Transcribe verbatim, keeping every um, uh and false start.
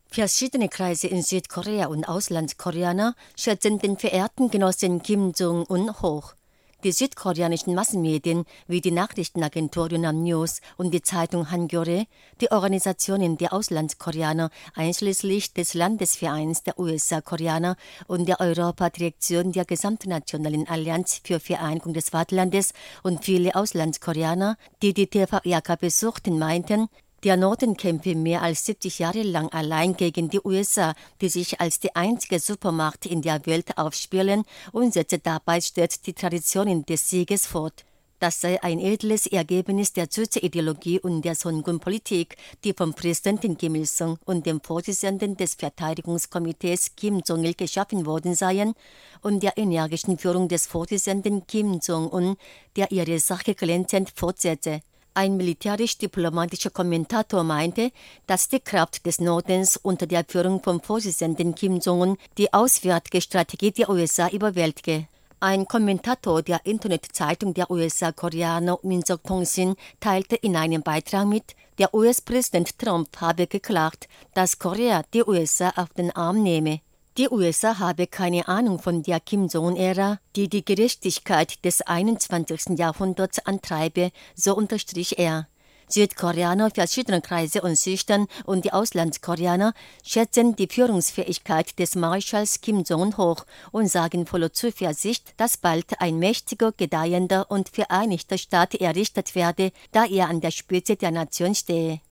Verschiedene Kreise in Südkorea und Auslandskoreaner schätzen den verehrten Genossen Kim Jong-un hoch. Die südkoreanischen Massenmedien wie die Nachrichtenagentur Yonhap News und die Zeitung Hankyoreh, die Organisationen der Auslandskoreaner einschließlich des Landesvereins der U S A-Koreaner und der Europadirektion der Gesamtnationalen Allianz für Vereinigung des Vaterlandes und viele Auslandskoreaner, die die T V R K besuchten, meinten, der Norden kämpfe mehr als siebzig Jahre lang allein gegen die U S A, die sich als die einzige Supermacht in der Welt aufspielen, und setze dabei stets die Traditionen des Sieges fort. Das sei ein edles Ergebnis der Zuze-Ideologie und der Songun-Politik, die vom Präsidenten Kim Il-sung und dem Vorsitzenden des Verteidigungskomitees Kim Jong-il geschaffen worden seien, und der energischen Führung des Vorsitzenden Kim Jong-un, der ihre Sache glänzend fortsetze. Ein militärisch-diplomatischer Kommentator meinte, dass die Kraft des Nordens unter der Führung vom Vorsitzenden Kim Jong-un die auswärtige Strategie der U S A überwältige. Ein Kommentator der Internetzeitung der U S A-Koreaner Minseok Tongsin teilte in einem Beitrag mit, der U S-Präsident Trump habe geklagt, dass Korea die U S A auf den Arm nehme. Die U S A habe keine Ahnung von der Kim Jong-un-Ära, die die Gerechtigkeit des einundzwanzigsten Jahrhunderts antreibe, so unterstrich er. Südkoreaner verschiedener Kreise und Schichten und die Auslandskoreaner schätzen die Führungsfähigkeit des Marschalls Kim Jong-un hoch und sagen voller Zuversicht, dass bald ein mächtiger, gedeihender und vereinigter Staat errichtet werde, da er an der Spitze der Nation stehe.